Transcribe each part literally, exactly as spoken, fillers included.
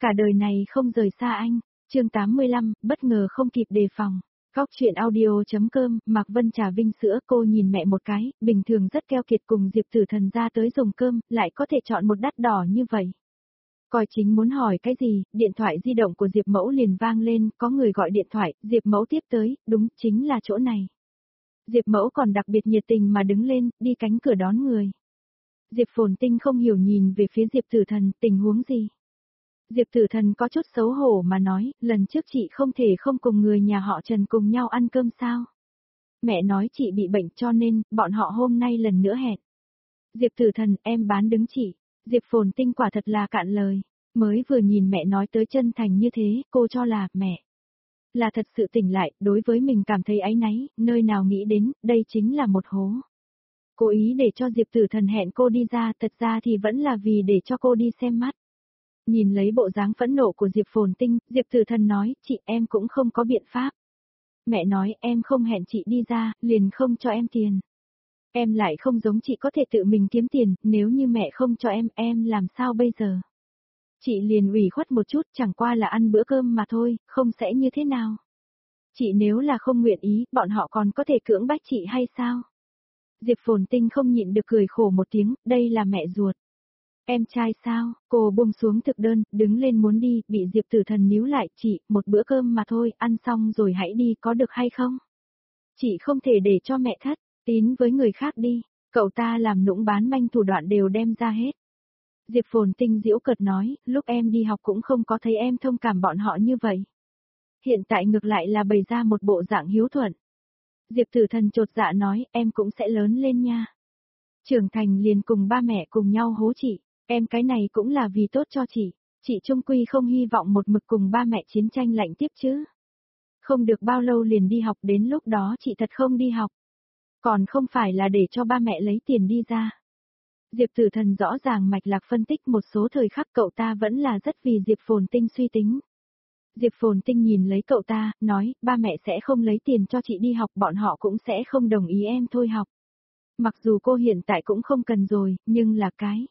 Cả đời này không rời xa anh. Chương tám mươi lăm, bất ngờ không kịp đề phòng. Góc chuyện audio.com, Mạc Vân trà vinh sữa, cô nhìn mẹ một cái, bình thường rất keo kiệt cùng Diệp Tử Thần ra tới dùng cơm, lại có thể chọn một đắt đỏ như vậy. Coi chính muốn hỏi cái gì, điện thoại di động của Diệp Mẫu liền vang lên, có người gọi điện thoại, Diệp Mẫu tiếp tới, đúng, chính là chỗ này. Diệp Mẫu còn đặc biệt nhiệt tình mà đứng lên, đi cánh cửa đón người. Diệp Phồn Tinh không hiểu nhìn về phía Diệp Tử Thần, tình huống gì? Diệp Tử Thần có chút xấu hổ mà nói, lần trước chị không thể không cùng người nhà họ Trần cùng nhau ăn cơm sao? Mẹ nói chị bị bệnh cho nên, bọn họ hôm nay lần nữa hẹn. Diệp Tử Thần, em bán đứng chị. Diệp Phồn Tinh quả thật là cạn lời. Mới vừa nhìn mẹ nói tới chân thành như thế, cô cho là, mẹ. Là thật sự tỉnh lại, đối với mình cảm thấy áy náy, nơi nào nghĩ đến, đây chính là một hố. Cố ý để cho Diệp Tử Thần hẹn cô đi ra, thật ra thì vẫn là vì để cho cô đi xem mắt. Nhìn lấy bộ dáng phẫn nộ của Diệp Phồn Tinh, Diệp Tử Thần nói, chị em cũng không có biện pháp. Mẹ nói em không hẹn chị đi ra, liền không cho em tiền. Em lại không giống chị có thể tự mình kiếm tiền, nếu như mẹ không cho em, em làm sao bây giờ? Chị liền ủy khuất một chút, chẳng qua là ăn bữa cơm mà thôi, không sẽ như thế nào? Chị nếu là không nguyện ý, bọn họ còn có thể cưỡng bách chị hay sao? Diệp Phồn Tinh không nhịn được cười khổ một tiếng, đây là mẹ ruột. Em trai sao? Cô buông xuống thực đơn, đứng lên muốn đi, bị Diệp Tử Thần níu lại, chị, một bữa cơm mà thôi, ăn xong rồi hãy đi, có được hay không? Chị không thể để cho mẹ thất, tín với người khác đi, cậu ta làm nũng bán manh thủ đoạn đều đem ra hết. Diệp Phồn Tinh giễu cợt nói, lúc em đi học cũng không có thấy em thông cảm bọn họ như vậy. Hiện tại ngược lại là bày ra một bộ dạng hiếu thuận. Diệp Tử Thần chột dạ nói, em cũng sẽ lớn lên nha. Trưởng thành liền cùng ba mẹ cùng nhau hố chị, em cái này cũng là vì tốt cho chị, chị trung quy không hy vọng một mực cùng ba mẹ chiến tranh lạnh tiếp chứ. Không được bao lâu liền đi học, đến lúc đó chị thật không đi học. Còn không phải là để cho ba mẹ lấy tiền đi ra. Diệp Tử Thần rõ ràng mạch lạc phân tích một số thời khắc cậu ta vẫn là rất vì Diệp Phồn Tinh suy tính. Diệp Phồn Tinh nhìn lấy cậu ta, nói, ba mẹ sẽ không lấy tiền cho chị đi học, bọn họ cũng sẽ không đồng ý em thôi học. Mặc dù cô hiện tại cũng không cần rồi, nhưng là cái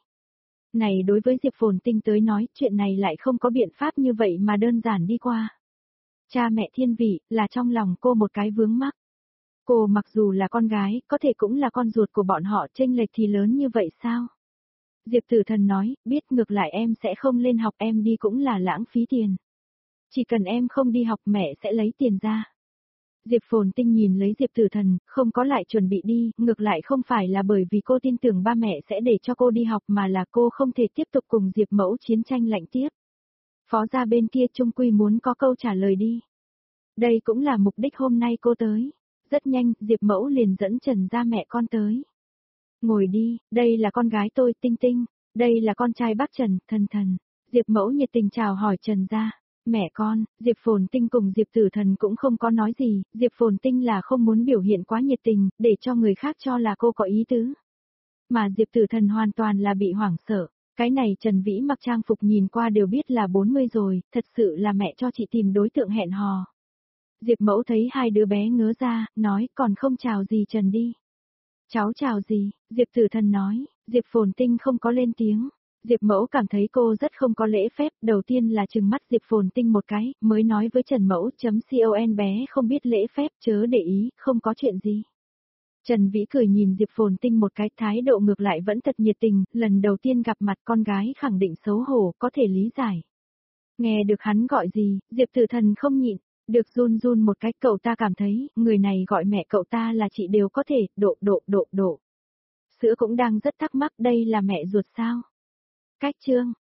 này đối với Diệp Phồn Tinh tới nói, chuyện này lại không có biện pháp như vậy mà đơn giản đi qua. Cha mẹ thiên vị, là trong lòng cô một cái vướng mắc. Cô mặc dù là con gái, có thể cũng là con ruột của bọn họ, chênh lệch thì lớn như vậy sao? Diệp Tử Thần nói, biết ngược lại em sẽ không lên học, em đi cũng là lãng phí tiền. Chỉ cần em không đi học mẹ sẽ lấy tiền ra. Diệp Phồn Tinh nhìn lấy Diệp Tử Thần, không có lại chuẩn bị đi, ngược lại không phải là bởi vì cô tin tưởng ba mẹ sẽ để cho cô đi học mà là cô không thể tiếp tục cùng Diệp Mẫu chiến tranh lạnh tiếp. Phó gia bên kia trung quy muốn có câu trả lời đi. Đây cũng là mục đích hôm nay cô tới. Rất nhanh, Diệp Mẫu liền dẫn Trần gia mẹ con tới. Ngồi đi, đây là con gái tôi Tinh Tinh, đây là con trai bác Trần, Thần Thần. Diệp Mẫu nhiệt tình chào hỏi Trần gia. Mẹ con, Diệp Phồn Tinh cùng Diệp Tử Thần cũng không có nói gì, Diệp Phồn Tinh là không muốn biểu hiện quá nhiệt tình, để cho người khác cho là cô có ý tứ. Mà Diệp Tử Thần hoàn toàn là bị hoảng sợ, cái này Trần Vĩ mặc trang phục nhìn qua đều biết là bốn mươi rồi, thật sự là mẹ cho chị tìm đối tượng hẹn hò. Diệp Mẫu thấy hai đứa bé ngớ ra, nói còn không chào gì Trần đi. Cháu chào gì, Diệp Tử Thần nói, Diệp Phồn Tinh không có lên tiếng. Diệp Mẫu cảm thấy cô rất không có lễ phép, đầu tiên là trừng mắt Diệp Phồn Tinh một cái, mới nói với Trần Mẫu chấm con bé không biết lễ phép, chớ để ý, không có chuyện gì. Trần Vĩ cười nhìn Diệp Phồn Tinh một cái, thái độ ngược lại vẫn thật nhiệt tình, lần đầu tiên gặp mặt con gái khẳng định xấu hổ, có thể lý giải. Nghe được hắn gọi gì, Diệp Tử Thần không nhịn, được run run một cái, cậu ta cảm thấy, người này gọi mẹ cậu ta là chị đều có thể, độ độ độ độ. Sữa cũng đang rất thắc mắc, đây là mẹ ruột sao? Cách chương